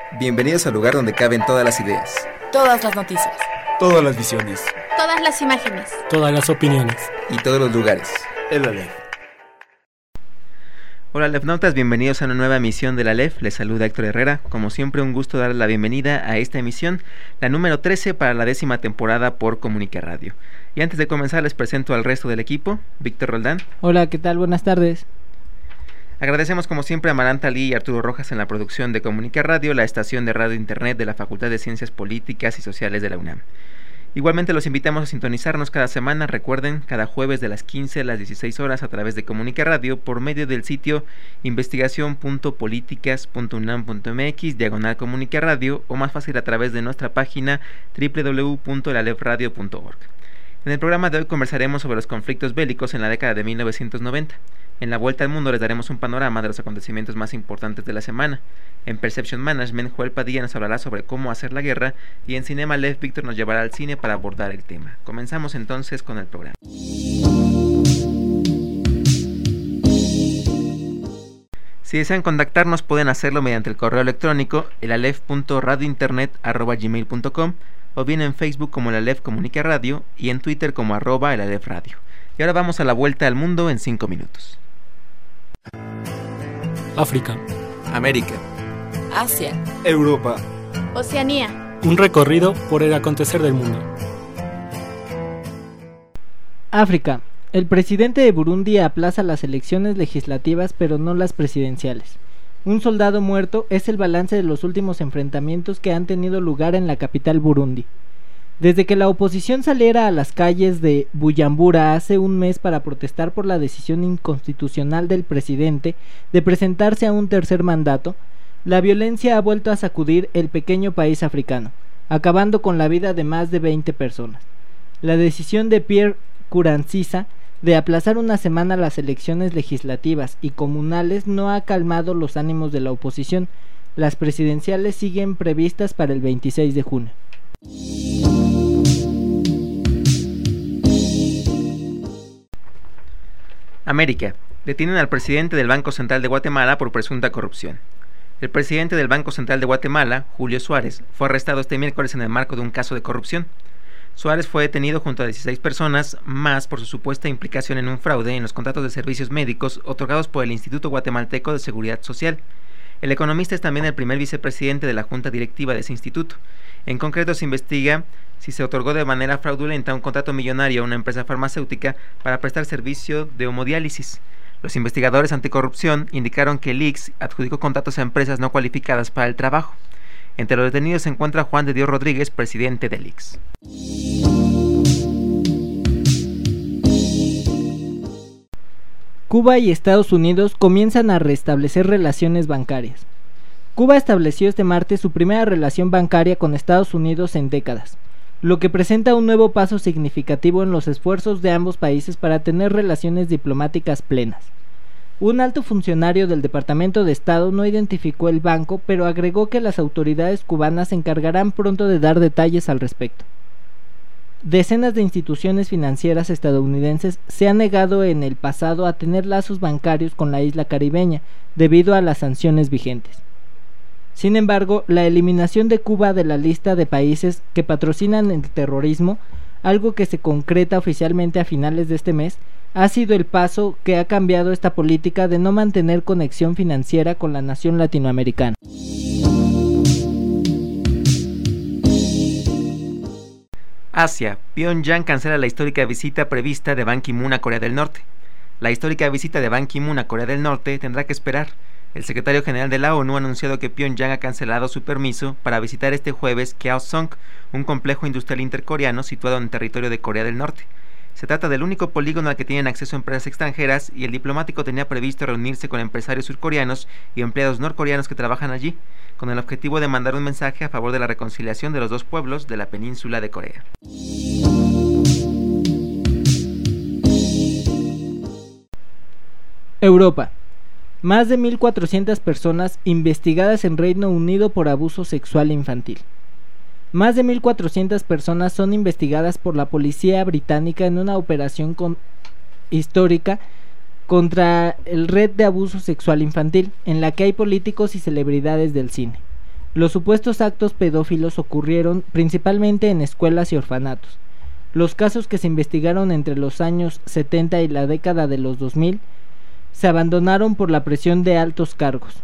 Bienvenidos al lugar donde caben todas las ideas, todas las noticias, todas las visiones, todas las imágenes, todas las opiniones y todos los lugares. El Aleph. Hola Alefnautas, bienvenidos a una nueva emisión del Aleph. Les saluda Héctor Herrera. Como siempre, un gusto darles la bienvenida a esta emisión, la número 13 para la 10ª temporada por Comunica Radio. Y antes de comenzar les presento al resto del equipo. Víctor Roldán. Hola, ¿qué tal? Buenas tardes. Agradecemos como siempre a Maranta Lee y Arturo Rojas en la producción de Comunica Radio, la estación de radio internet de la Facultad de Ciencias Políticas y Sociales de la UNAM. Igualmente los invitamos a sintonizarnos cada semana, recuerden, cada jueves de las 15 a las 16 horas a través de Comunica Radio por medio del sitio investigacion.politicas.unam.mx/Comunica Radio o más fácil a través de nuestra página www.lalefradio.org. En el programa de hoy conversaremos sobre los conflictos bélicos en la década de 1990. En la Vuelta al Mundo les daremos un panorama de los acontecimientos más importantes de la semana. En Perception Management, Joel Padilla nos hablará sobre cómo hacer la guerra y en Cinema Aleph, Víctor nos llevará al cine para abordar el tema. Comenzamos entonces con el programa. Si desean contactarnos pueden hacerlo mediante el correo electrónico elalef.radiointernet@gmail.com o bien en Facebook como el Aleph Comunica Radio y en Twitter como @el Aleph Radio. Y ahora vamos a la Vuelta al Mundo en 5 minutos. África, América, Asia, Europa, Oceanía. un recorrido por el acontecer del mundo. África. El presidente de Burundi aplaza las elecciones legislativas pero no las presidenciales. Un soldado muerto es el balance de los últimos enfrentamientos que han tenido lugar en la capital Burundi. Desde que la oposición saliera a las calles de Bujumbura hace un mes para protestar por la decisión inconstitucional del presidente de presentarse a un tercer mandato, la violencia ha vuelto a sacudir el pequeño país africano, acabando con la vida de más de 20 personas. La decisión de Pierre Nkurunziza de aplazar una semana las elecciones legislativas y comunales no ha calmado los ánimos de la oposición. Las presidenciales siguen previstas para el 26 de junio. América. Detienen al presidente del Banco Central de Guatemala por presunta corrupción. El presidente del Banco Central de Guatemala, Julio Suárez, fue arrestado este miércoles en el marco de un caso de corrupción. Suárez fue detenido junto a 16 personas más por su supuesta implicación en un fraude en los contratos de servicios médicos otorgados por el Instituto Guatemalteco de Seguridad Social. El economista es también el primer vicepresidente de la junta directiva de ese instituto. En concreto se investiga si se otorgó de manera fraudulenta un contrato millonario a una empresa farmacéutica para prestar servicio de hemodiálisis. Los investigadores anticorrupción indicaron que el ICS adjudicó contratos a empresas no cualificadas para el trabajo. Entre los detenidos se encuentra Juan de Dios Rodríguez, presidente del ICS. Cuba y Estados Unidos comienzan a restablecer relaciones bancarias. Cuba estableció este martes su primera relación bancaria con Estados Unidos en décadas, lo que presenta un nuevo paso significativo en los esfuerzos de ambos países para tener relaciones diplomáticas plenas. Un alto funcionario del Departamento de Estado no identificó el banco, pero agregó que las autoridades cubanas se encargarán pronto de dar detalles al respecto. Decenas de instituciones financieras estadounidenses se han negado en el pasado a tener lazos bancarios con la isla caribeña debido a las sanciones vigentes. Sin embargo, la eliminación de Cuba de la lista de países que patrocinan el terrorismo, algo que se concreta oficialmente a finales de este mes, ha sido el paso que ha cambiado esta política de no mantener conexión financiera con la nación latinoamericana. Asia. Pyongyang cancela la histórica visita prevista de Ban Ki-moon a Corea del Norte. La histórica visita de Ban Ki-moon a Corea del Norte tendrá que esperar. El secretario general de la ONU ha anunciado que Pyongyang ha cancelado su permiso para visitar este jueves Kaesong, un complejo industrial intercoreano situado en el territorio de Corea del Norte. Se trata del único polígono al que tienen acceso empresas extranjeras y el diplomático tenía previsto reunirse con empresarios surcoreanos y empleados norcoreanos que trabajan allí, con el objetivo de mandar un mensaje a favor de la reconciliación de los dos pueblos de la península de Corea. Europa. Más de 1.400 personas investigadas en Reino Unido por abuso sexual infantil. Más de 1.400 personas son investigadas por la policía británica en una operación histórica contra el red de abuso sexual infantil, en la que hay políticos y celebridades del cine. Los supuestos actos pedófilos ocurrieron principalmente en escuelas y orfanatos. Los casos que se investigaron entre los años 70 y la década de los 2000 se abandonaron por la presión de altos cargos.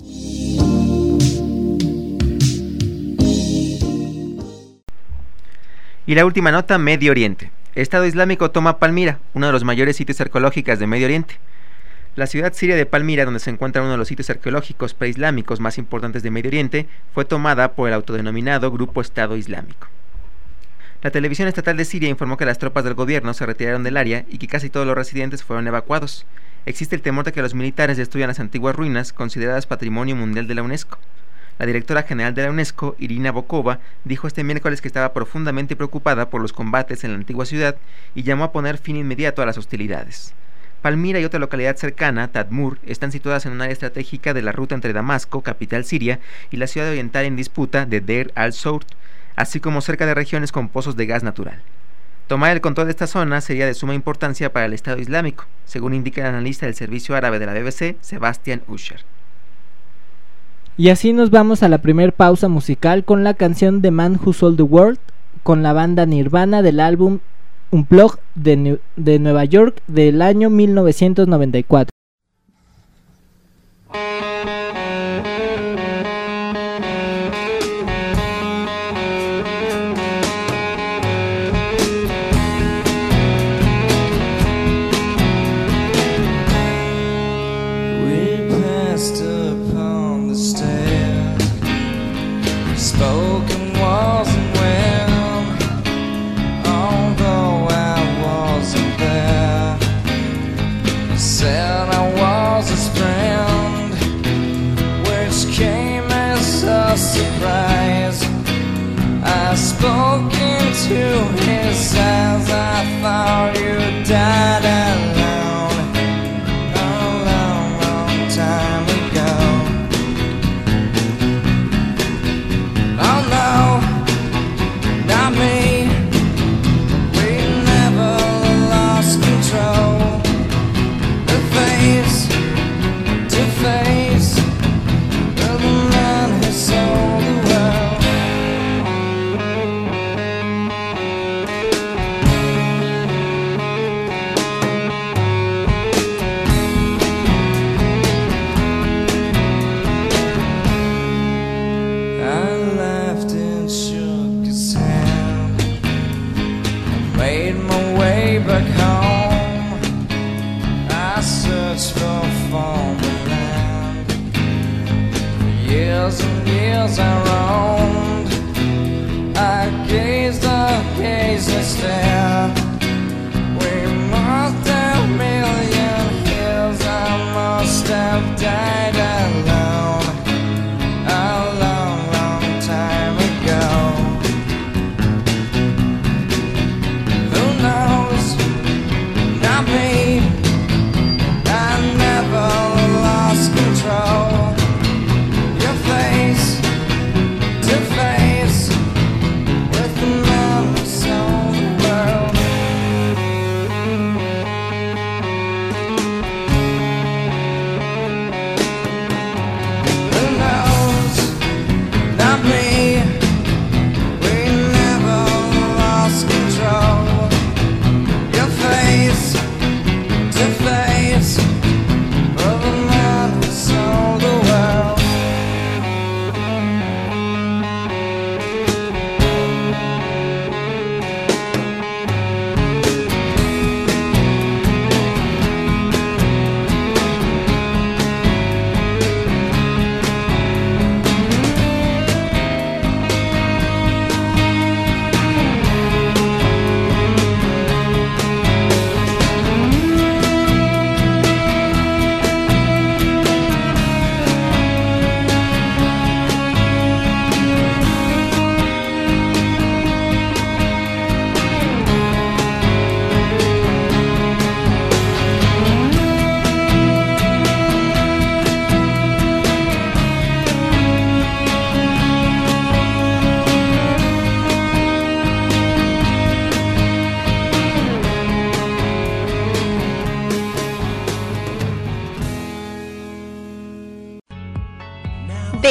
Y la última nota, Medio Oriente. El Estado Islámico toma Palmira, uno de los mayores sitios arqueológicos de Medio Oriente. La ciudad siria de Palmira, donde se encuentra uno de los sitios arqueológicos preislámicos más importantes de Medio Oriente, fue tomada por el autodenominado Grupo Estado Islámico. La televisión estatal de Siria informó que las tropas del gobierno se retiraron del área y que casi todos los residentes fueron evacuados. Existe el temor de que los militares destruyan las antiguas ruinas consideradas Patrimonio Mundial de la UNESCO. La directora general de la UNESCO, Irina Bokova, dijo este miércoles que estaba profundamente preocupada por los combates en la antigua ciudad y llamó a poner fin inmediato a las hostilidades. Palmira y otra localidad cercana, Tadmur, están situadas en un área estratégica de la ruta entre Damasco, capital siria, y la ciudad oriental en disputa de Deir al-Zour, así como cerca de regiones con pozos de gas natural. Tomar el control de esta zona sería de suma importancia para el Estado Islámico, según indica el analista del servicio árabe de la BBC, Sebastian Usher. Y así nos vamos a la primer pausa musical con la canción The Man Who Sold the World, con la banda Nirvana del álbum Unplugged de Nueva York del año 1994.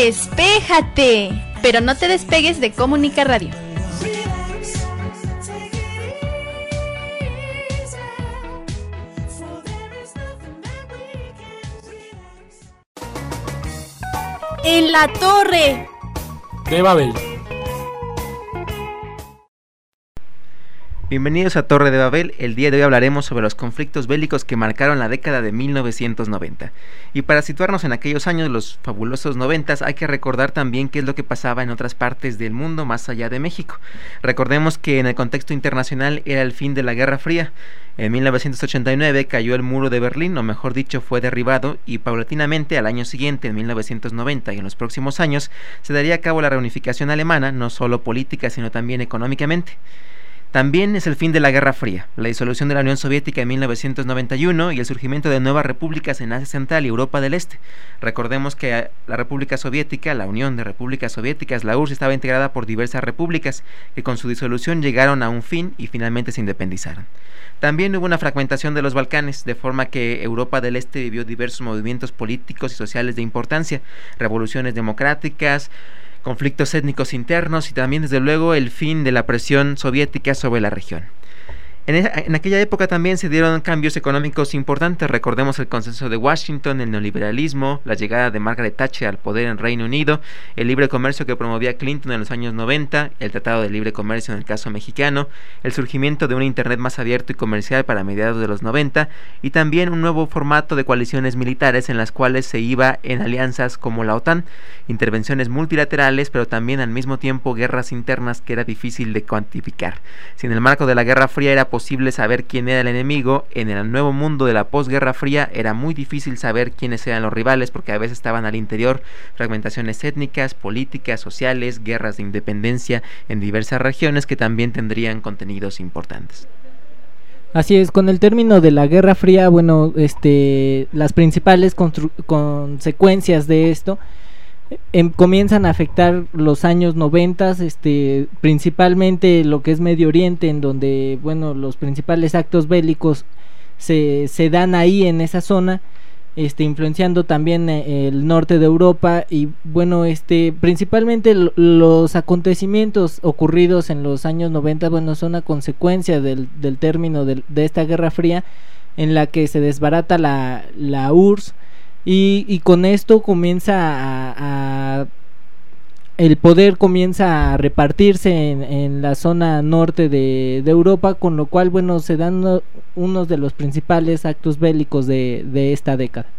¡Despéjate! Pero no te despegues de Comunica Radio. ¡En la torre! De Babel. Bienvenidos a Torre de Babel. El día de hoy hablaremos sobre los conflictos bélicos que marcaron la década de 1990. Y para situarnos en aquellos años, los fabulosos 90s, hay que recordar también qué es lo que pasaba en otras partes del mundo más allá de México. Recordemos que en el contexto internacional era el fin de la Guerra Fría. En 1989 cayó el muro de Berlín, o mejor dicho, fue derribado, y paulatinamente al año siguiente, en 1990 y en los próximos años, se daría a cabo la reunificación alemana, no solo política, sino también económicamente. También es el fin de la Guerra Fría, la disolución de la Unión Soviética en 1991 y el surgimiento de nuevas repúblicas en Asia Central y Europa del Este. Recordemos que la República Soviética, la Unión de Repúblicas Soviéticas, la URSS, estaba integrada por diversas repúblicas que con su disolución llegaron a un fin y finalmente se independizaron. También hubo una fragmentación de los Balcanes, de forma que Europa del Este vivió diversos movimientos políticos y sociales de importancia, revoluciones democráticas, conflictos étnicos internos y también desde luego el fin de la presión soviética sobre la región. En aquella época también se dieron cambios económicos importantes. Recordemos el consenso de Washington, el neoliberalismo, la llegada de Margaret Thatcher al poder en Reino Unido, el libre comercio que promovía Clinton en los años 90, el Tratado de Libre Comercio en el caso mexicano, el surgimiento de un Internet más abierto y comercial para mediados de los 90 y también un nuevo formato de coaliciones militares en las cuales se iba en alianzas como la OTAN, intervenciones multilaterales, pero también al mismo tiempo guerras internas que era difícil de cuantificar. Si en el marco de la Guerra Fría era posible saber quién era el enemigo, en el nuevo mundo de la posguerra fría era muy difícil saber quiénes eran los rivales, porque a veces estaban al interior fragmentaciones étnicas, políticas, sociales, guerras de independencia en diversas regiones que también tendrían contenidos importantes. Así es, con el término de la Guerra Fría, las principales consecuencias de esto comienzan a afectar los años 90, principalmente lo que es Medio Oriente, en donde los principales actos bélicos se dan ahí en esa zona, influenciando también el norte de Europa y principalmente los acontecimientos ocurridos en los años 90 son a consecuencia del término de esta Guerra Fría, en la que se desbarata la URSS. Y con esto comienza el poder comienza a repartirse en la zona norte de Europa, con lo cual se dan unos de los principales actos bélicos de esta década.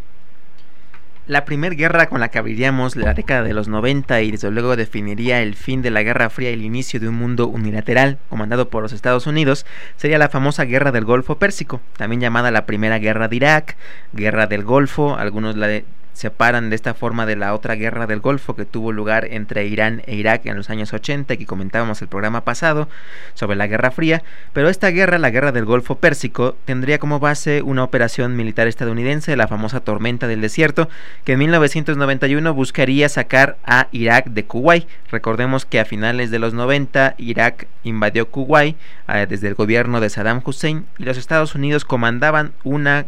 La primera guerra con la que abriríamos la década de los 90 y desde luego definiría el fin de la Guerra Fría y el inicio de un mundo unilateral comandado por los Estados Unidos sería la famosa Guerra del Golfo Pérsico, también llamada la Primera Guerra de Irak, Guerra del Golfo. Algunos la separan de esta forma de la otra guerra del Golfo que tuvo lugar entre Irán e Irak en los años 80, que comentábamos el programa pasado sobre la Guerra Fría, pero esta guerra, la Guerra del Golfo Pérsico, tendría como base una operación militar estadounidense, la famosa Tormenta del Desierto, que en 1991 buscaría sacar a Irak de Kuwait. Recordemos que a finales de los 90 Irak invadió Kuwait desde el gobierno de Saddam Hussein y los Estados Unidos comandaban una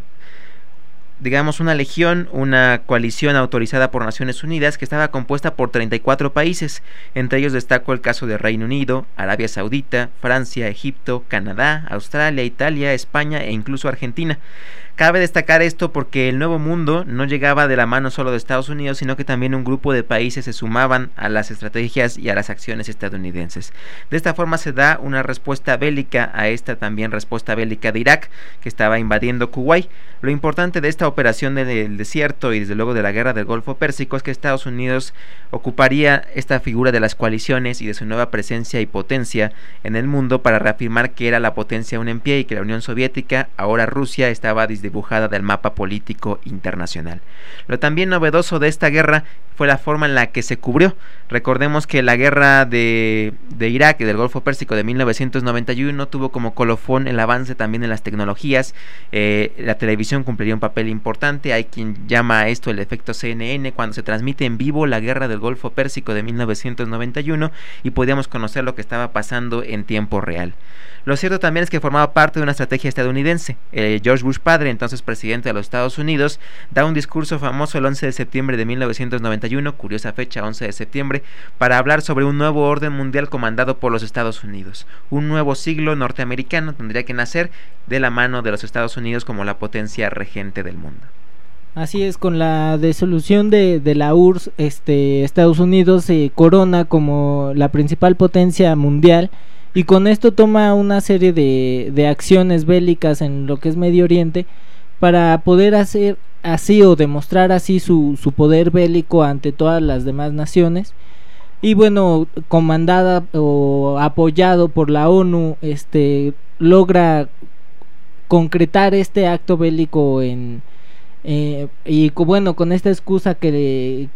legión, una coalición autorizada por Naciones Unidas que estaba compuesta por 34 países. Entre ellos destacó el caso de Reino Unido, Arabia Saudita, Francia, Egipto, Canadá, Australia, Italia, España e incluso Argentina. Cabe destacar esto porque el Nuevo Mundo no llegaba de la mano solo de Estados Unidos, sino que también un grupo de países se sumaban a las estrategias y a las acciones estadounidenses. De esta forma se da una respuesta bélica a esta también respuesta bélica de Irak, que estaba invadiendo Kuwait. Lo importante de esta operación del desierto y desde luego de la Guerra del Golfo Pérsico es que Estados Unidos ocuparía esta figura de las coaliciones y de su nueva presencia y potencia en el mundo para reafirmar que era la potencia aún en pie y que la Unión Soviética, ahora Rusia, estaba desdibujada del mapa político internacional. Lo también novedoso de esta guerra fue la forma en la que se cubrió. Recordemos que la guerra de Irak y del Golfo Pérsico de 1991 tuvo como colofón el avance también en las tecnologías. La televisión cumpliría un papel importante. Hay quien llama a esto el efecto CNN, cuando se transmite en vivo la guerra del Golfo Pérsico de 1991 y podíamos conocer lo que estaba pasando en tiempo real. Lo cierto también es que formaba parte de una estrategia estadounidense. George Bush padre, entonces presidente de los Estados Unidos, da un discurso famoso el 11 de septiembre de 1991 1991, curiosa fecha, 11 de septiembre, para hablar sobre un nuevo orden mundial comandado por los Estados Unidos. Un nuevo siglo norteamericano tendría que nacer de la mano de los Estados Unidos como la potencia regente del mundo. Así es, con la disolución de la URSS, Estados Unidos se corona como la principal potencia mundial, y con esto toma una serie de acciones bélicas en lo que es Medio Oriente para poder hacer así o demostrar así su poder bélico ante todas las demás naciones. Y bueno, comandada o apoyado por la ONU, logra concretar este acto bélico y bueno, con esta excusa que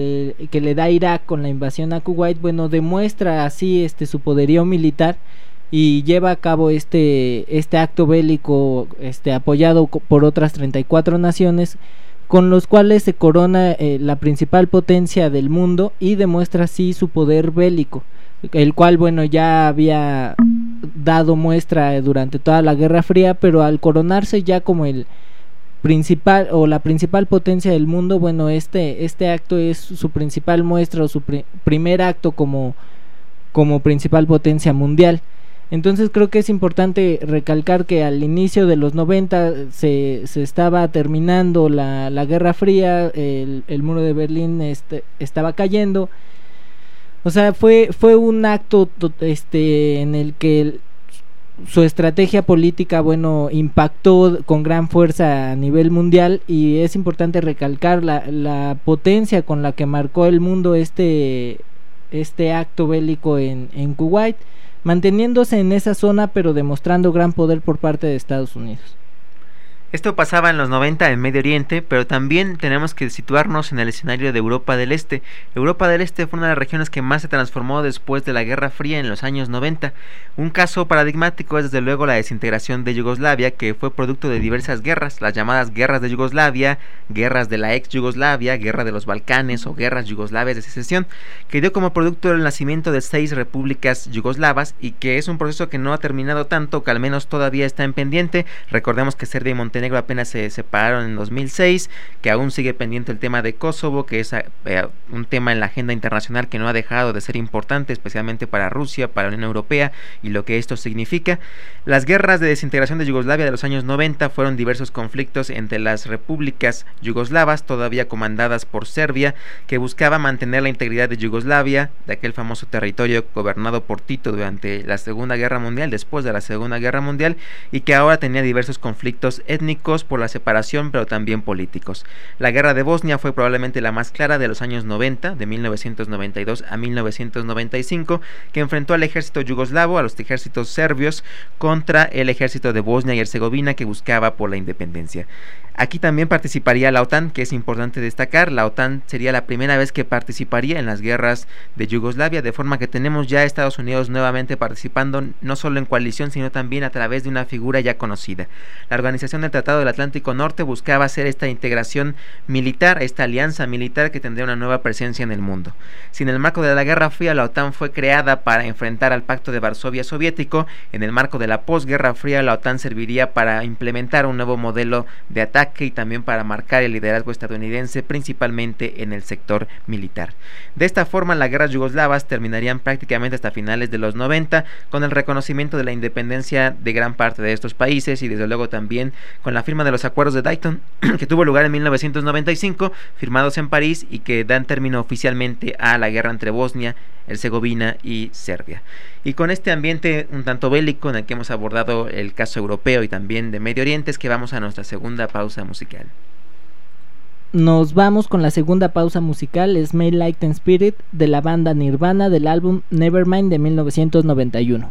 le da Irak con la invasión a Kuwait, bueno, demuestra así su poderío militar y lleva a cabo este acto bélico apoyado por otras 34 naciones, con los cuales se corona la principal potencia del mundo y demuestra así su poder bélico, el cual bueno ya había dado muestra durante toda la Guerra Fría, pero al coronarse ya como el principal o la principal potencia del mundo, bueno, este acto es su principal muestra o su primer acto como principal potencia mundial. Entonces creo que es importante recalcar que al inicio de los 90 se estaba terminando la Guerra Fría, el muro de Berlín estaba cayendo. O sea, fue un acto en el que su estrategia política, bueno, impactó con gran fuerza a nivel mundial, y es importante recalcar la potencia con la que marcó el mundo este acto bélico en Kuwait, manteniéndose en esa zona pero demostrando gran poder por parte de Estados Unidos. Esto pasaba en los 90 en Medio Oriente, pero también tenemos que situarnos en el escenario de Europa del Este. Europa del Este fue una de las regiones que más se transformó después de la Guerra Fría en los años 90. Un caso paradigmático es desde luego la desintegración de Yugoslavia, que fue producto de diversas guerras, las llamadas guerras de Yugoslavia, guerras de la ex Yugoslavia, guerra de los Balcanes o guerras yugoslavias de secesión, que dio como producto el nacimiento de 6 repúblicas yugoslavas, y que es un proceso que no ha terminado tanto, que al menos todavía está en pendiente. Recordemos que Serbia y Montenegro apenas se separaron en 2006, que aún sigue pendiente el tema de Kosovo, que es un tema en la agenda internacional que no ha dejado de ser importante, especialmente para Rusia, para la Unión Europea y lo que esto significa. Las guerras de desintegración de Yugoslavia de los años 90 fueron diversos conflictos entre las repúblicas yugoslavas, todavía comandadas por Serbia, que buscaba mantener la integridad de Yugoslavia, de aquel famoso territorio gobernado por Tito durante la Segunda Guerra Mundial, después de la Segunda Guerra Mundial, y que ahora tenía diversos conflictos étnicos por la separación, pero también políticos. La guerra de Bosnia fue probablemente la más clara de los años 90, de 1992 a 1995, que enfrentó al ejército yugoslavo, a los ejércitos serbios, contra el ejército de Bosnia y Herzegovina, que buscaba por la independencia. Aquí también participaría la OTAN, que es importante destacar. La OTAN sería la primera vez que participaría en las guerras de Yugoslavia, de forma que tenemos ya a Estados Unidos nuevamente participando, no solo en coalición, sino también a través de una figura ya conocida. La Organización del Tratado del Atlántico Norte buscaba hacer esta integración militar, esta alianza militar que tendría una nueva presencia en el mundo. Si en el marco de la Guerra Fría la OTAN fue creada para enfrentar al Pacto de Varsovia soviético, en el marco de la posguerra fría la OTAN serviría para implementar un nuevo modelo de ataque y también para marcar el liderazgo estadounidense, principalmente en el sector militar. De esta forma, las guerras yugoslavas terminarían prácticamente hasta finales de los 90, con el reconocimiento de la independencia de gran parte de estos países, y desde luego también con la firma de los acuerdos de Dayton, que tuvo lugar en 1995, firmados en París, y que dan término oficialmente a la guerra entre Bosnia, Herzegovina y Serbia. Y con este ambiente un tanto bélico en el que hemos abordado el caso europeo y también de Medio Oriente, es que vamos a nuestra segunda pausa musical. Nos vamos con la segunda pausa musical, Smell Like Teen Spirit, de la banda Nirvana, del álbum Nevermind de 1991.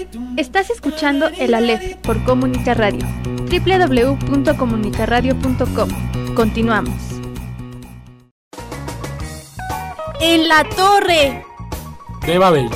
Estás escuchando El Aleph por Comunica Radio. www.comunicaradio.com. Continuamos. En la torre de Babel.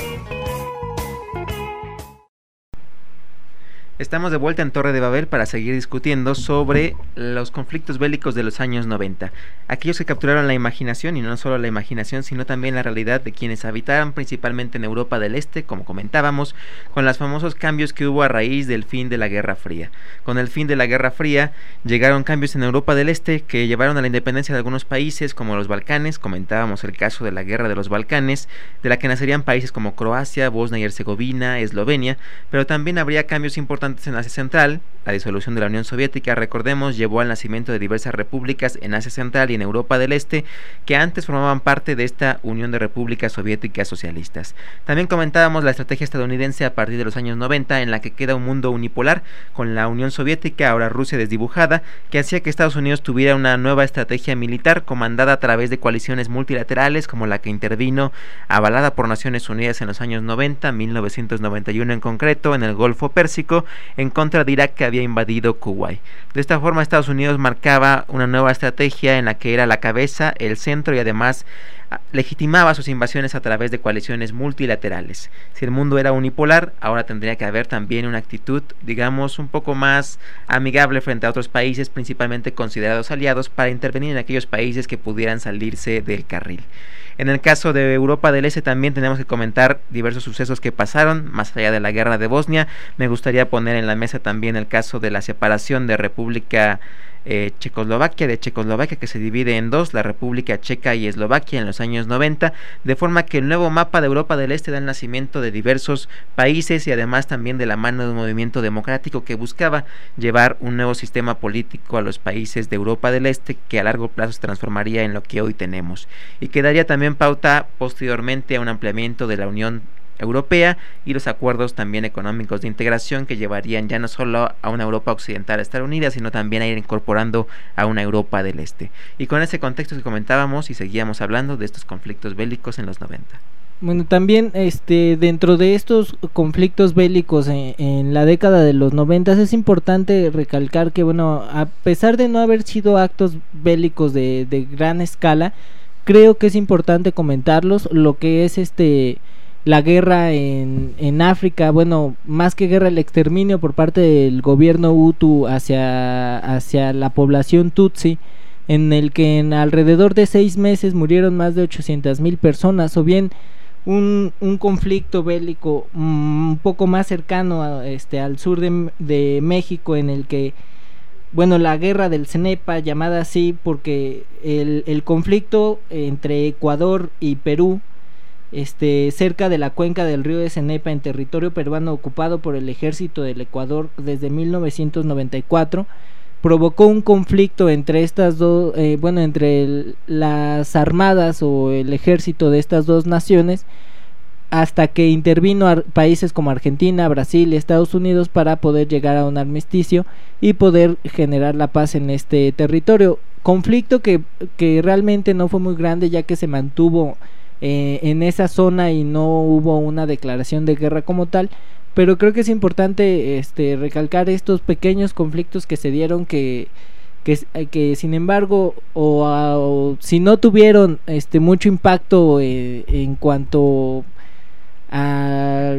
Estamos de vuelta en Torre de Babel para seguir discutiendo sobre los conflictos bélicos de los años 90. Aquellos que capturaron la imaginación, y no solo la imaginación, sino también la realidad de quienes habitaron principalmente en Europa del Este, como comentábamos, con los famosos cambios que hubo a raíz del fin de la Guerra Fría. Con el fin de la Guerra Fría llegaron cambios en Europa del Este que llevaron a la independencia de algunos países como los Balcanes. Comentábamos el caso de la Guerra de los Balcanes, de la que nacerían países como Croacia, Bosnia y Herzegovina, Eslovenia, pero también habría cambios importantes en Asia Central. La disolución de la Unión Soviética, recordemos, llevó al nacimiento de diversas repúblicas en Asia Central y en Europa del Este que antes formaban parte de esta Unión de Repúblicas Soviéticas Socialistas. También comentábamos la estrategia estadounidense a partir de los años 90, en la que queda un mundo unipolar con la Unión Soviética, ahora Rusia desdibujada, que hacía que Estados Unidos tuviera una nueva estrategia militar comandada a través de coaliciones multilaterales como la que intervino, avalada por Naciones Unidas en los años 90, 1991 en concreto, en el Golfo Pérsico, en contra de Irak, que había invadido Kuwait. De esta forma Estados Unidos marcaba una nueva estrategia en la que era la cabeza, el centro y además legitimaba sus invasiones a través de coaliciones multilaterales. Si el mundo era unipolar, ahora tendría que haber también una actitud, digamos, un poco más amigable frente a otros países, principalmente considerados aliados, para intervenir en aquellos países que pudieran salirse del carril. En el caso de Europa del Este también tenemos que comentar diversos sucesos que pasaron, más allá de la guerra de Bosnia. Me gustaría poner en la mesa también el caso de la separación de República Checoslovaquia, que se divide en dos, la República Checa y Eslovaquia en los años 90, de forma que el nuevo mapa de Europa del Este da el nacimiento de diversos países y además también de la mano de un movimiento democrático que buscaba llevar un nuevo sistema político a los países de Europa del Este, que a largo plazo se transformaría en lo que hoy tenemos y que daría también pauta posteriormente a un ampliamiento de la Unión Europea y los acuerdos también económicos de integración que llevarían ya no solo a una Europa occidental a estar unida, sino también a ir incorporando a una Europa del Este. Y con ese contexto que comentábamos y seguíamos hablando de estos conflictos bélicos en los 90. Bueno, también dentro de estos conflictos bélicos en la década de los 90 es importante recalcar que, bueno, a pesar de no haber sido actos bélicos de gran escala, creo que es importante comentarlos, lo que es la guerra en África, bueno, más que guerra, el exterminio por parte del gobierno Hutu hacia la población Tutsi, en el que en alrededor de 6 meses murieron más de 800,000 personas, o bien un conflicto bélico un poco más cercano al sur de México, en el que, bueno, la guerra del Cenepa, llamada así porque el conflicto entre Ecuador y Perú, cerca de la cuenca del río de Cenepa, en territorio peruano ocupado por el ejército del Ecuador desde 1994, provocó un conflicto entre estas dos, entre las armadas o el ejército de estas dos naciones, hasta que intervino países como Argentina, Brasil y Estados Unidos para poder llegar a un armisticio y poder generar la paz en este territorio. Conflicto que realmente no fue muy grande, ya que se mantuvo en esa zona y no hubo una declaración de guerra como tal, pero creo que es importante recalcar estos pequeños conflictos que se dieron que sin embargo si no tuvieron mucho impacto en cuanto a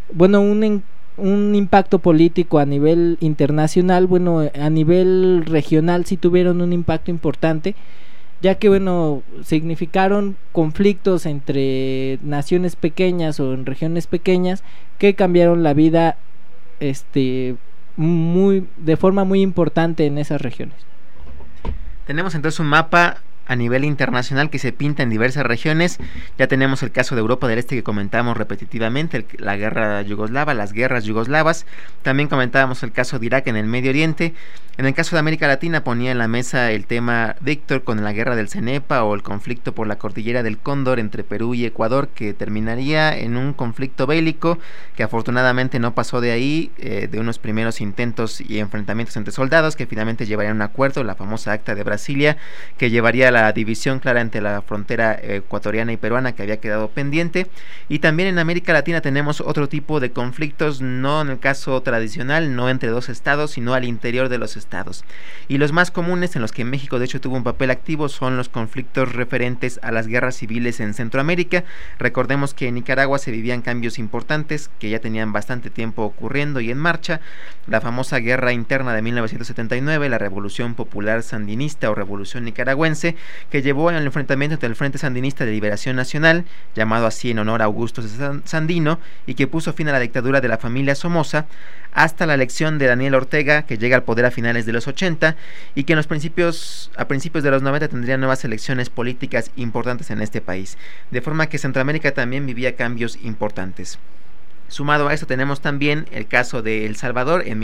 un impacto político a nivel internacional, bueno, a nivel regional sí tuvieron un impacto importante, ya que, bueno, significaron conflictos entre naciones pequeñas o en regiones pequeñas que cambiaron la vida de forma muy importante en esas regiones. Tenemos entonces un mapa a nivel internacional que se pinta en diversas regiones. Ya tenemos el caso de Europa del Este que comentamos repetitivamente, la guerra yugoslava, las guerras yugoslavas. También comentábamos el caso de Irak en el Medio Oriente. En el caso de América Latina ponía en la mesa el tema Víctor con la guerra del Cenepa o el conflicto por la cordillera del Cóndor entre Perú y Ecuador, que terminaría en un conflicto bélico que afortunadamente no pasó de ahí, de unos primeros intentos y enfrentamientos entre soldados que finalmente llevarían a un acuerdo, la famosa Acta de Brasilia, que llevaría debido a la división clara entre la frontera ecuatoriana y peruana que había quedado pendiente. Y también en América Latina tenemos otro tipo de conflictos, no en el caso tradicional, no entre dos estados, sino al interior de los estados. Y los más comunes, en los que México de hecho tuvo un papel activo, son los conflictos referentes a las guerras civiles en Centroamérica. Recordemos que en Nicaragua se vivían cambios importantes que ya tenían bastante tiempo ocurriendo y en marcha. La famosa guerra interna de 1979, la Revolución Popular Sandinista o Revolución Nicaragüense, que llevó al enfrentamiento entre el Frente Sandinista de Liberación Nacional, llamado así en honor a Augusto Sandino, y que puso fin a la dictadura de la familia Somoza, hasta la elección de Daniel Ortega, que llega al poder a finales de los 80 y que a principios de los 90 tendría nuevas elecciones políticas importantes en este país, de forma que Centroamérica también vivía cambios importantes. Sumado a esto tenemos también el caso de El Salvador en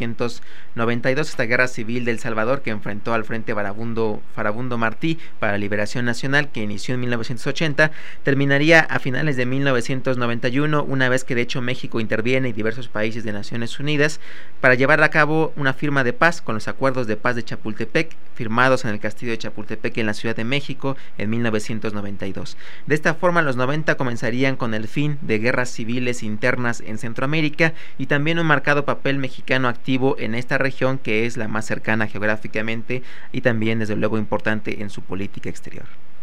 1992, esta guerra civil de El Salvador que enfrentó al Frente Farabundo Martí para la Liberación Nacional, que inició en 1980, terminaría a finales de 1991, una vez que de hecho México interviene y diversos países de Naciones Unidas para llevar a cabo una firma de paz con los acuerdos de paz de Chapultepec, firmados en el castillo de Chapultepec en la Ciudad de México en 1992. De esta forma los 90 comenzarían con el fin de guerras civiles internas en Centroamérica y también un marcado papel mexicano activo en esta región, que es la más cercana geográficamente y también desde luego importante en su política exterior.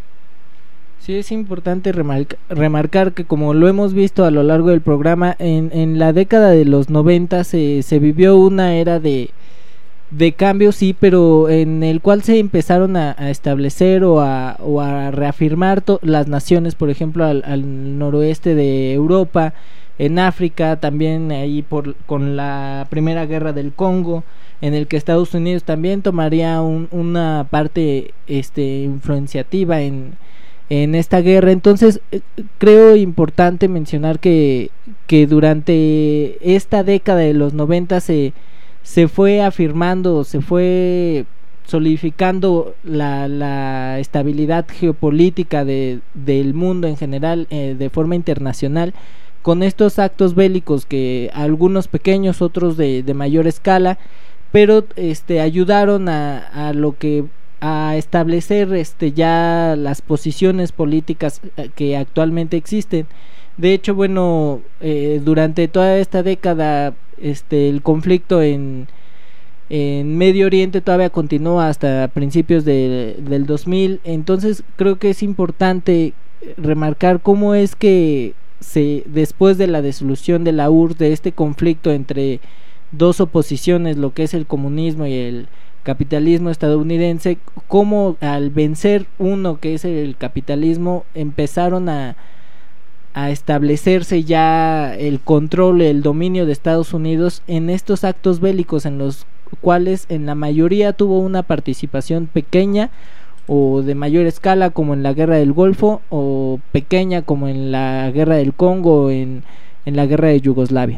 Sí, es importante remarcar que, como lo hemos visto a lo largo del programa, en la década de los 90 se vivió una era de cambios, sí, pero en el cual se empezaron a establecer o a reafirmar las naciones, por ejemplo, al noroeste de Europa, en África, también ahí con la Primera Guerra del Congo, en el que Estados Unidos también tomaría una parte influenciativa en esta guerra. Entonces creo importante mencionar que durante esta década de los 90 se fue afirmando, se fue solidificando la estabilidad geopolítica del mundo en general, de forma internacional, con estos actos bélicos, que algunos pequeños, otros de mayor escala, pero ayudaron a establecer ya las posiciones políticas que actualmente existen. De hecho, bueno, durante toda esta década el conflicto en Medio Oriente todavía continúa hasta principios del 2000. Entonces creo que es importante remarcar cómo es que después de la disolución de la URSS, de este conflicto entre dos oposiciones, lo que es el comunismo y el capitalismo estadounidense, cómo al vencer uno, que es el capitalismo, empezaron a establecerse ya el control, el dominio de Estados Unidos en estos actos bélicos, en los cuales en la mayoría tuvo una participación pequeña o de mayor escala, como en la Guerra del Golfo, o pequeña como en la Guerra del Congo o en la Guerra de Yugoslavia.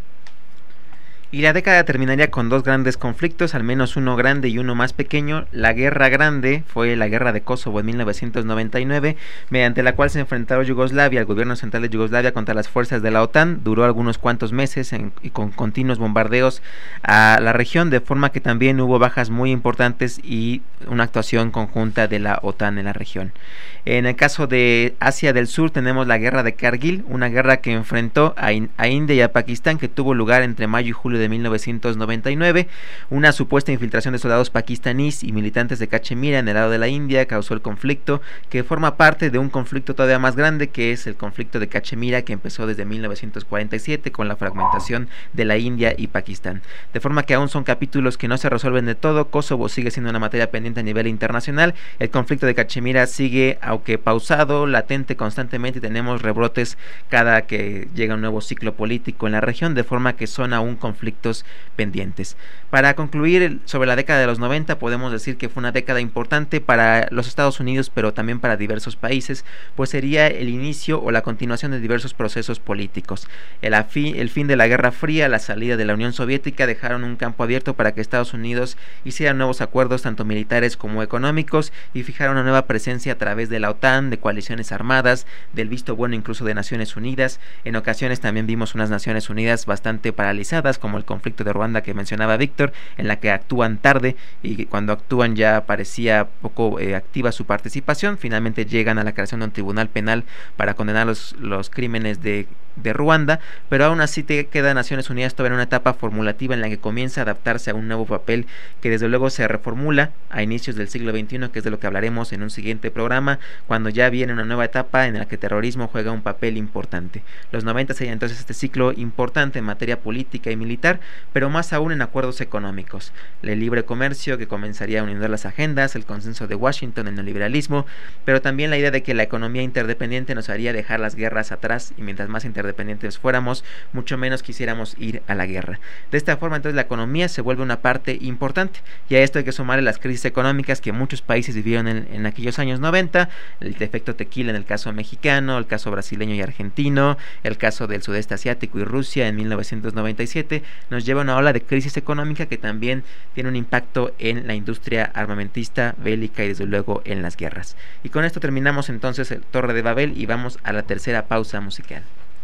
Y la década terminaría con dos grandes conflictos, al menos uno grande y uno más pequeño. La guerra grande fue la guerra de Kosovo en 1999, mediante la cual se enfrentaron el gobierno central de Yugoslavia contra las fuerzas de la OTAN. Duró algunos cuantos meses y con continuos bombardeos a la región, de forma que también hubo bajas muy importantes y una actuación conjunta de la OTAN en la región. En el caso de Asia del Sur tenemos la guerra de Kargil, una guerra que enfrentó a India y a Pakistán, que tuvo lugar entre mayo y julio de 1999. Una supuesta infiltración de soldados pakistaníes y militantes de Cachemira en el lado de la India causó el conflicto, que forma parte de un conflicto todavía más grande, que es el conflicto de Cachemira, que empezó desde 1947 con la fragmentación de la India y Pakistán. De forma que aún son capítulos que no se resuelven de todo. Kosovo sigue siendo una materia pendiente a nivel internacional. El conflicto de Cachemira sigue, aunque pausado, latente constantemente, y tenemos rebrotes cada que llega un nuevo ciclo político en la región, de forma que son aún conflictos pendientes. Para concluir sobre la década de los 90, podemos decir que fue una década importante para los Estados Unidos, pero también para diversos países, pues sería el inicio o la continuación de diversos procesos políticos. El fin de la Guerra Fría, la salida de la Unión Soviética dejaron un campo abierto para que Estados Unidos hiciera nuevos acuerdos, tanto militares como económicos, y fijara una nueva presencia a través de la OTAN, de coaliciones armadas, del visto bueno incluso de Naciones Unidas. En ocasiones también vimos unas Naciones Unidas bastante paralizadas, como el conflicto de Ruanda que mencionaba Víctor, en la que actúan tarde y cuando actúan ya parecía poco activa su participación. Finalmente llegan a la creación de un tribunal penal para condenar los crímenes de Ruanda, pero aún así queda Naciones Unidas todavía en una etapa formulativa en la que comienza a adaptarse a un nuevo papel que desde luego se reformula a inicios del siglo XXI, que es de lo que hablaremos en un siguiente programa, cuando ya viene una nueva etapa en la que el terrorismo juega un papel importante. Los 90 sería entonces este ciclo importante en materia política y militar, pero más aún en acuerdos económicos. El libre comercio que comenzaría a unir las agendas, el consenso de Washington, el neoliberalismo, pero también la idea de que la economía interdependiente nos haría dejar las guerras atrás, y mientras más interdependientes fuéramos, mucho menos quisiéramos ir a la guerra. De esta forma entonces la economía se vuelve una parte importante, y a esto hay que sumarle las crisis económicas que muchos países vivieron en aquellos años 90, el efecto tequila en el caso mexicano, el caso brasileño y argentino, el caso del sudeste asiático y Rusia en 1997, nos lleva a una ola de crisis económica que también tiene un impacto en la industria armamentista, bélica y desde luego en las guerras. Y con esto terminamos entonces el Torre de Babel y vamos a la tercera pausa musical.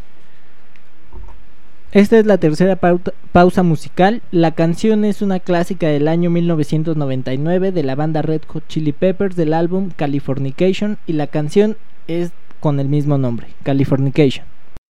Esta es la tercera pausa musical. La canción es una clásica del año 1999 de la banda Red Hot Chili Peppers del álbum Californication, y la canción es con el mismo nombre, Californication.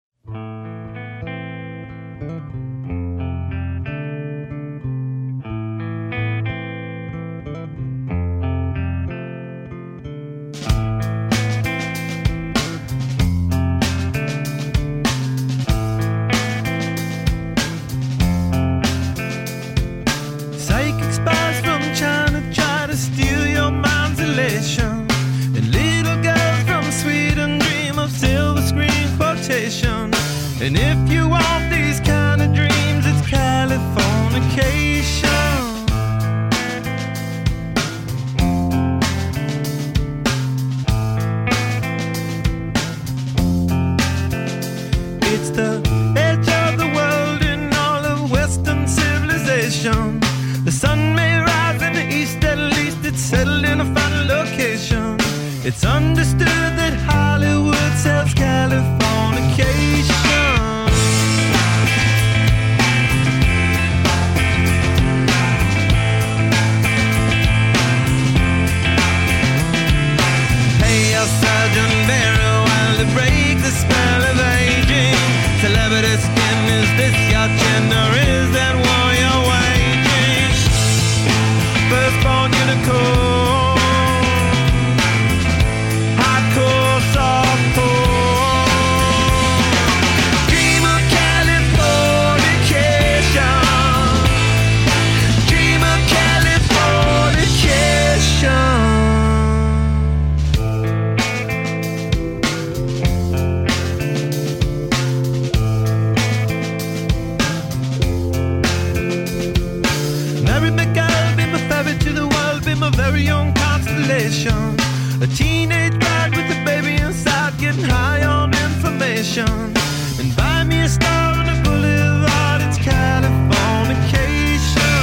And if you want these kind of dreams, it's Californication. It's the edge of the world in all of Western civilization. The sun may rise in the east, at least it's settled in a final location. It's understood that Hollywood sells Californication. Sergeant Barrow while to break the spell of aging. Celebrity skin, is this your chin or is that war you're waging? Firstborn unicorn, hardcore, softcore. Dream of Californication. Dream of Californication. A very young constellation, a teenage bride with a baby inside, getting high on information. And buy me a star on a boulevard, it's Californication.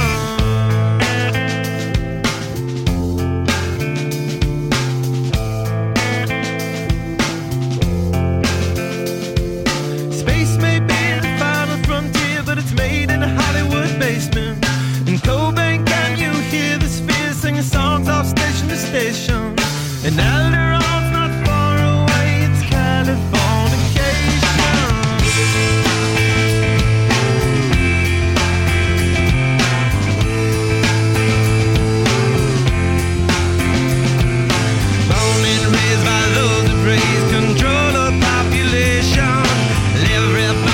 Space may be the final frontier, but it's made in a Hollywood basement. In Cobain, can you hear the sphere singing songs off station to station? And Alderon's not far away, it's Californication. Born and raised by those that praise control of population. Live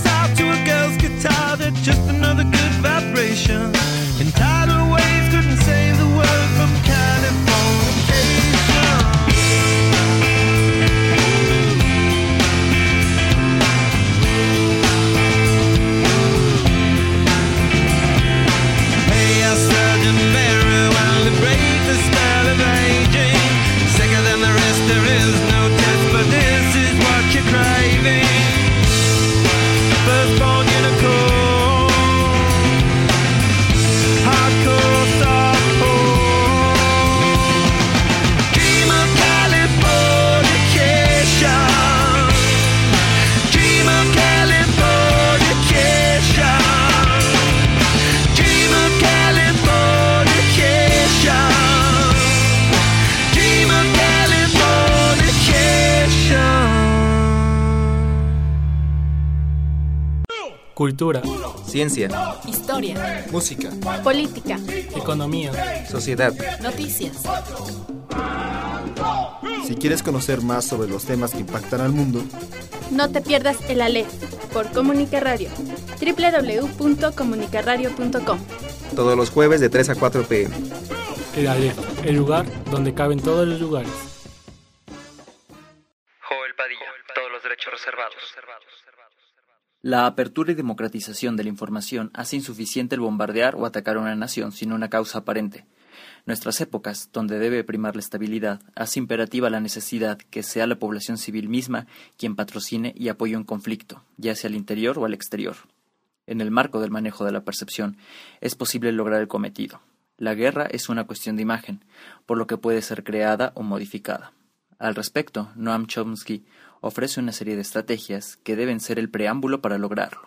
sob to a girl's guitar. They're just another good vibration. And tidal waves couldn't save the world from Californication. Hey, I Sergeant Mary, while to break the spell of aging. Sicker than the rest, there is no test, but this is what you're craving. Firstborn unicorn, hardcore softcore. Dream of Californication. Dream of Californication. Dream of Californication. Dream of Californication. Cultura, Ciencia, Historia, Música. Política. economía, sociedad. noticias. Si quieres conocer más sobre los temas que impactan al mundo, No te pierdas el Aleph por Comunica Radio. www.comunicaradio.com. Todos los jueves de 3 a 4 p.m. el Aleph, el lugar donde caben todos los lugares. Joel Padilla, todos los derechos reservados. La apertura y democratización de la información hace insuficiente el bombardear o atacar a una nación sin una causa aparente. Nuestras épocas, donde debe primar la estabilidad, hace imperativa la necesidad que sea la población civil misma quien patrocine y apoye un conflicto, ya sea al interior o al exterior. En el marco del manejo de la percepción, es posible lograr el cometido. La guerra es una cuestión de imagen, por lo que puede ser creada o modificada. Al respecto, Noam Chomsky ofrece una serie de estrategias que deben ser el preámbulo para lograrlo.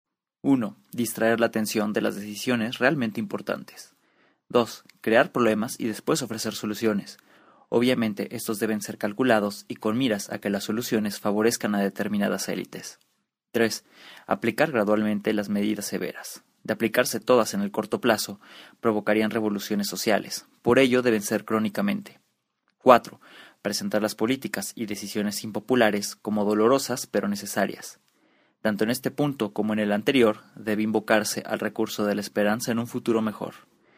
1. Distraer la atención de las decisiones realmente importantes. 2. Crear problemas y después ofrecer soluciones. Obviamente, estos deben ser calculados y con miras a que las soluciones favorezcan a determinadas élites. 3. Aplicar gradualmente las medidas severas. De aplicarse todas en el corto plazo, provocarían revoluciones sociales. Por ello, deben ser crónicamente. 4. Presentar las políticas y decisiones impopulares como dolorosas pero necesarias. Tanto en este punto como en el anterior, debe invocarse al recurso de la esperanza en un futuro mejor.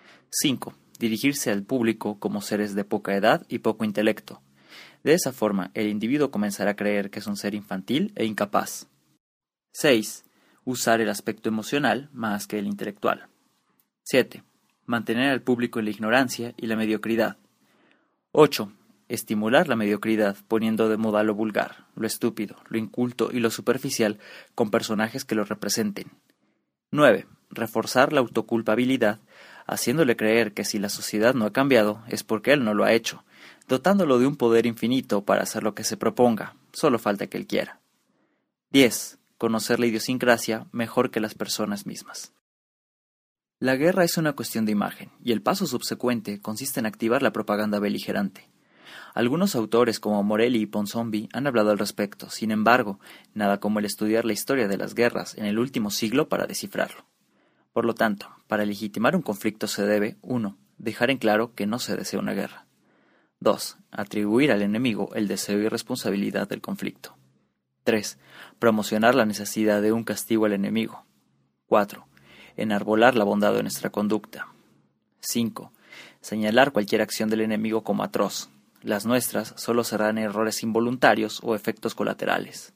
5. Dirigirse al público como seres de poca edad y poco intelecto. De esa forma, el individuo comenzará a creer que es un ser infantil e incapaz. 6. Usar el aspecto emocional más que el intelectual. 7. Mantener al público en la ignorancia y la mediocridad. 8. Estimular la mediocridad poniendo de moda lo vulgar, lo estúpido, lo inculto y lo superficial con personajes que lo representen. 9. Reforzar la autoculpabilidad, haciéndole creer que si la sociedad no ha cambiado es porque él no lo ha hecho, dotándolo de un poder infinito para hacer lo que se proponga, solo falta que él quiera. 10. Conocer la idiosincrasia mejor que las personas mismas. La guerra es una cuestión de imagen, y el paso subsecuente consiste en activar la propaganda beligerante. Algunos autores como Morelli y Ponsonby han hablado al respecto, sin embargo, nada como el estudiar la historia de las guerras en el último siglo para descifrarlo. Por lo tanto, para legitimar un conflicto se debe, 1. Dejar en claro que no se desea una guerra. 2. Atribuir al enemigo el deseo y responsabilidad del conflicto. 3. Promocionar la necesidad de un castigo al enemigo. 4. Enarbolar la bondad de nuestra conducta. 5. Señalar cualquier acción del enemigo como atroz. Las nuestras solo serán errores involuntarios o efectos colaterales.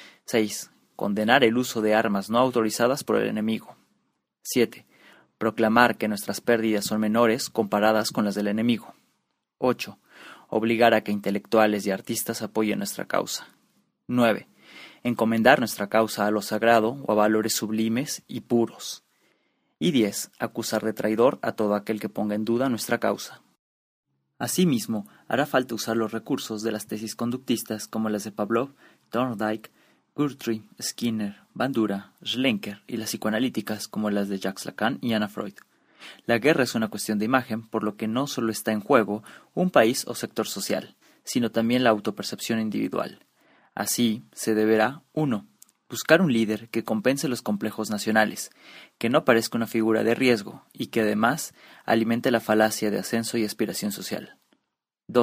6. Condenar el uso de armas no autorizadas por el enemigo. 7. Proclamar que nuestras pérdidas son menores comparadas con las del enemigo. 8. Obligar a que intelectuales y artistas apoyen nuestra causa. 9. Encomendar nuestra causa a lo sagrado o a valores sublimes y puros. Y 10. Acusar de traidor a todo aquel que ponga en duda nuestra causa. Asimismo, hará falta usar los recursos de las tesis conductistas como las de Pavlov, Thorndike, Guthrie, Skinner, Bandura, Schlenker y las psicoanalíticas como las de Jacques Lacan y Anna Freud. La guerra es una cuestión de imagen, por lo que no solo está en juego un país o sector social, sino también la autopercepción individual. Así, se deberá 1. Buscar un líder que compense los complejos nacionales, que no parezca una figura de riesgo y que además alimente la falacia de ascenso y aspiración social. 2.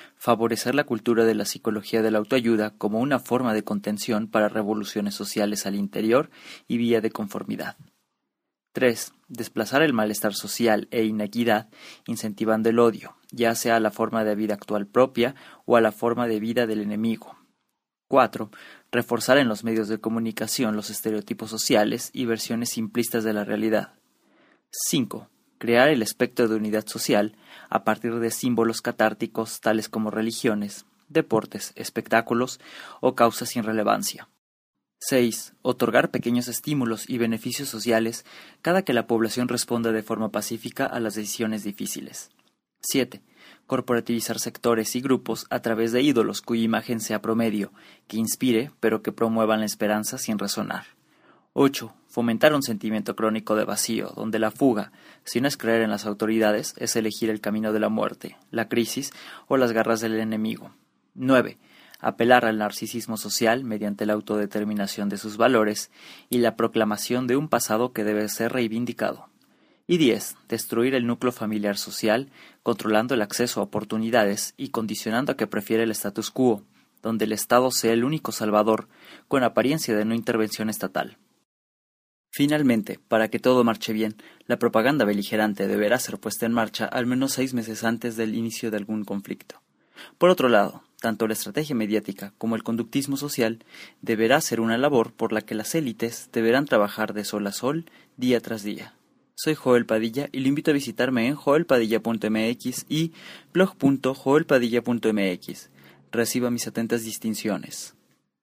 Favorecer la cultura de la psicología de la autoayuda como una forma de contención para revoluciones sociales al interior y vía de conformidad. 3. Desplazar el malestar social e inequidad incentivando el odio, ya sea a la forma de vida actual propia o a la forma de vida del enemigo. 4. Reforzar en los medios de comunicación los estereotipos sociales y versiones simplistas de la realidad. 5. Crear el espectro de unidad social a partir de símbolos catárticos tales como religiones, deportes, espectáculos o causas sin relevancia. 6. Otorgar pequeños estímulos y beneficios sociales cada que la población responda de forma pacífica a las decisiones difíciles. 7. Corporativizar sectores y grupos a través de ídolos cuya imagen sea promedio, que inspire pero que promuevan la esperanza sin razonar. 8. Fomentar un sentimiento crónico de vacío, donde la fuga, si no es creer en las autoridades, es elegir el camino de la muerte, la crisis o las garras del enemigo. 9. Apelar al narcisismo social mediante la autodeterminación de sus valores y la proclamación de un pasado que debe ser reivindicado. Y 10. Destruir el núcleo familiar social, controlando el acceso a oportunidades y condicionando a que prefiere el status quo, donde el Estado sea el único salvador, con apariencia de no intervención estatal. Finalmente, para que todo marche bien, la propaganda beligerante deberá ser puesta en marcha al menos 6 meses antes del inicio de algún conflicto. Por otro lado, tanto la estrategia mediática como el conductismo social deberá ser una labor por la que las élites deberán trabajar de sol a sol, día tras día. Soy Joel Padilla y lo invito a visitarme en joelpadilla.mx y blog.joelpadilla.mx. Reciba mis atentas distinciones.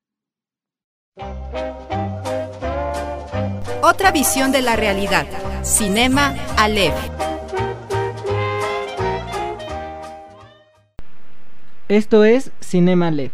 Otra visión de la realidad. Cinema Aleph. Esto es Cinema Aleph.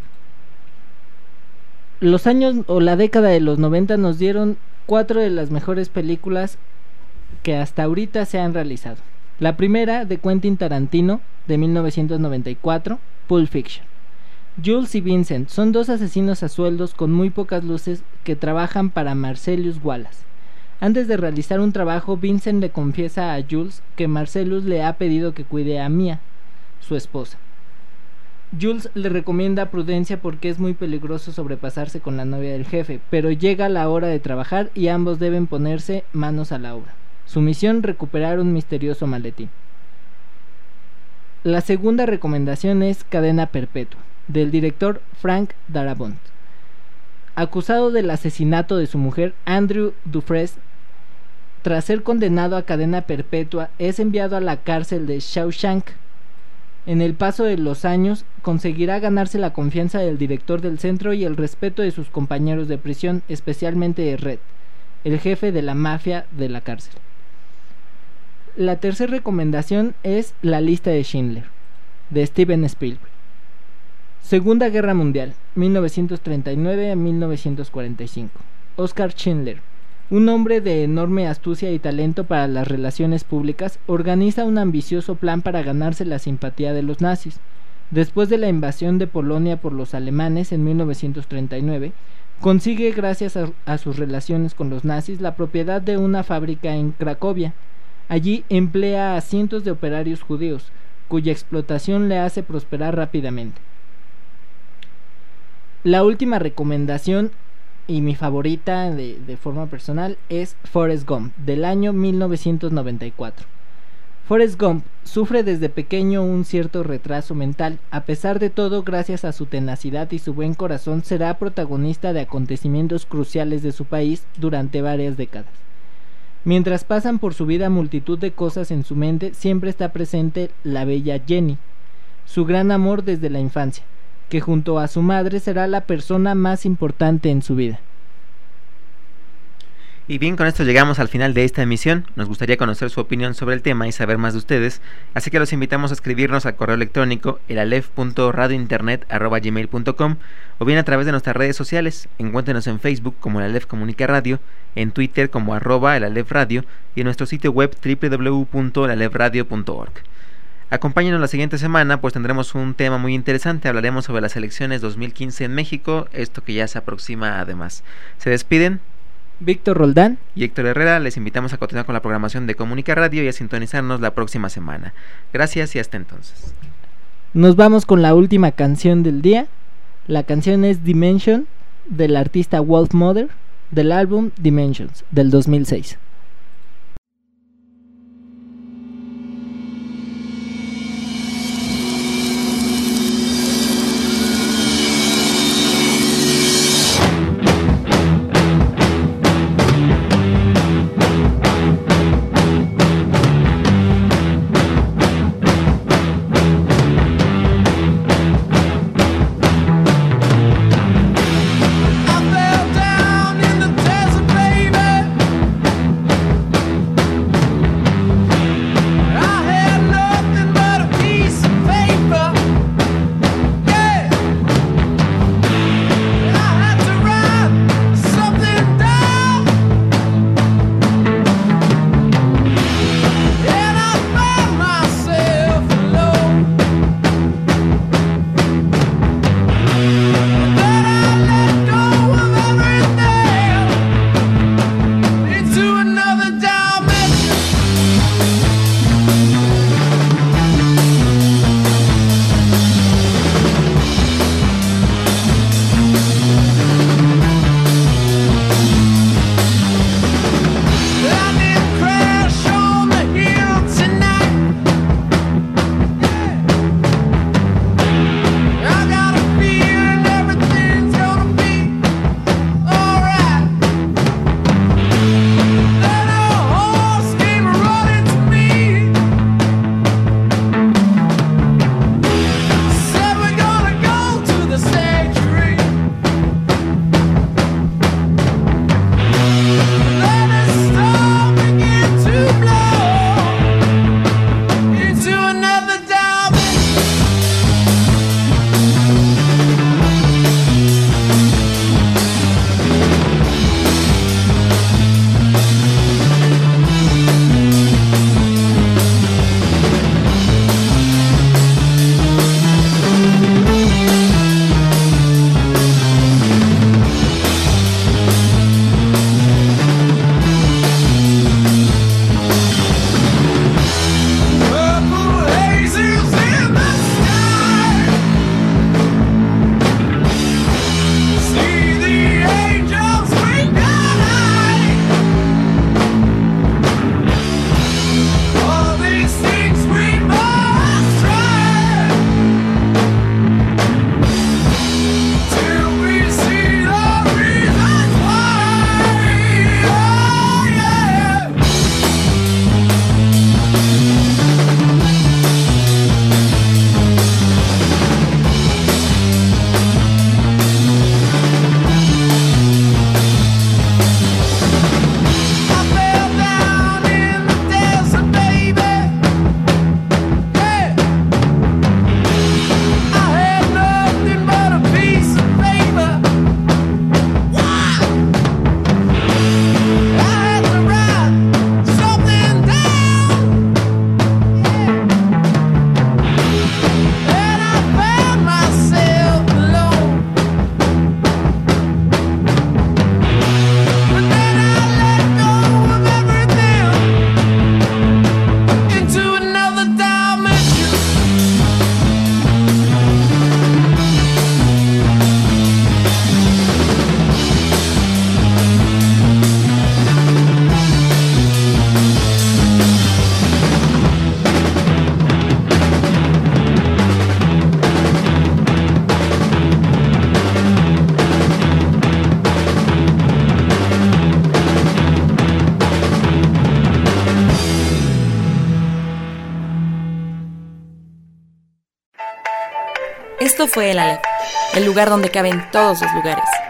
Los años o la década de los 90 nos dieron 4 de las mejores películas que hasta ahorita se han realizado. La primera, de Quentin Tarantino, de 1994, Pulp Fiction. Jules y Vincent son 2 asesinos a sueldos con muy pocas luces que trabajan para Marcellus Wallace. Antes de realizar un trabajo, Vincent le confiesa a Jules que Marcellus le ha pedido que cuide a Mia, su esposa. Jules le recomienda prudencia porque es muy peligroso sobrepasarse con la novia del jefe, pero llega la hora de trabajar y ambos deben ponerse manos a la obra. Su misión: recuperar un misterioso maletín. La segunda recomendación es Cadena Perpetua, del director Frank Darabont. Acusado del asesinato de su mujer, Andrew Dufresne, tras ser condenado a cadena perpetua, es enviado a la cárcel de Shawshank. En el paso de los años, conseguirá ganarse la confianza del director del centro y el respeto de sus compañeros de prisión, especialmente de Red, el jefe de la mafia de la cárcel. La tercera recomendación es La lista de Schindler, de Steven Spielberg. Segunda Guerra Mundial, 1939 a 1945. Oskar Schindler, un hombre de enorme astucia y talento para las relaciones públicas, organiza un ambicioso plan para ganarse la simpatía de los nazis. Después de la invasión de Polonia por los alemanes en 1939, consigue, gracias a sus relaciones con los nazis, la propiedad de una fábrica en Cracovia. Allí emplea a cientos de operarios judíos, cuya explotación le hace prosperar rápidamente. La última recomendación, y mi favorita de forma personal, es Forrest Gump, del año 1994. Forrest Gump sufre desde pequeño un cierto retraso mental. A pesar de todo, gracias a su tenacidad y su buen corazón, será protagonista de acontecimientos cruciales de su país durante varias décadas. Mientras pasan por su vida multitud de cosas en su mente, siempre está presente la bella Jenny, su gran amor desde la infancia, que junto a su madre será la persona más importante en su vida. Y bien, con esto llegamos al final de esta emisión. Nos gustaría conocer su opinión sobre el tema y saber más de ustedes, así que los invitamos a escribirnos al correo electrónico elalef.radiointernet@gmail.com o bien a través de nuestras redes sociales. Encuéntrenos en Facebook como El Aleph Comunica Radio, en Twitter como @elalefradio y en nuestro sitio web www.elalefradio.org. Acompáñenos la siguiente semana, pues tendremos un tema muy interesante. Hablaremos sobre las elecciones 2015 en México, esto que ya se aproxima además. Se despiden Víctor Roldán y Héctor Herrera. Les invitamos a continuar con la programación de Comunica Radio y a sintonizarnos la próxima semana. Gracias y hasta entonces. Nos vamos con la última canción del día. La canción es Dimension, del artista Wolf Mother, del álbum Dimensions, del 2006. Esto fue el Aleph, el lugar donde caben todos los lugares.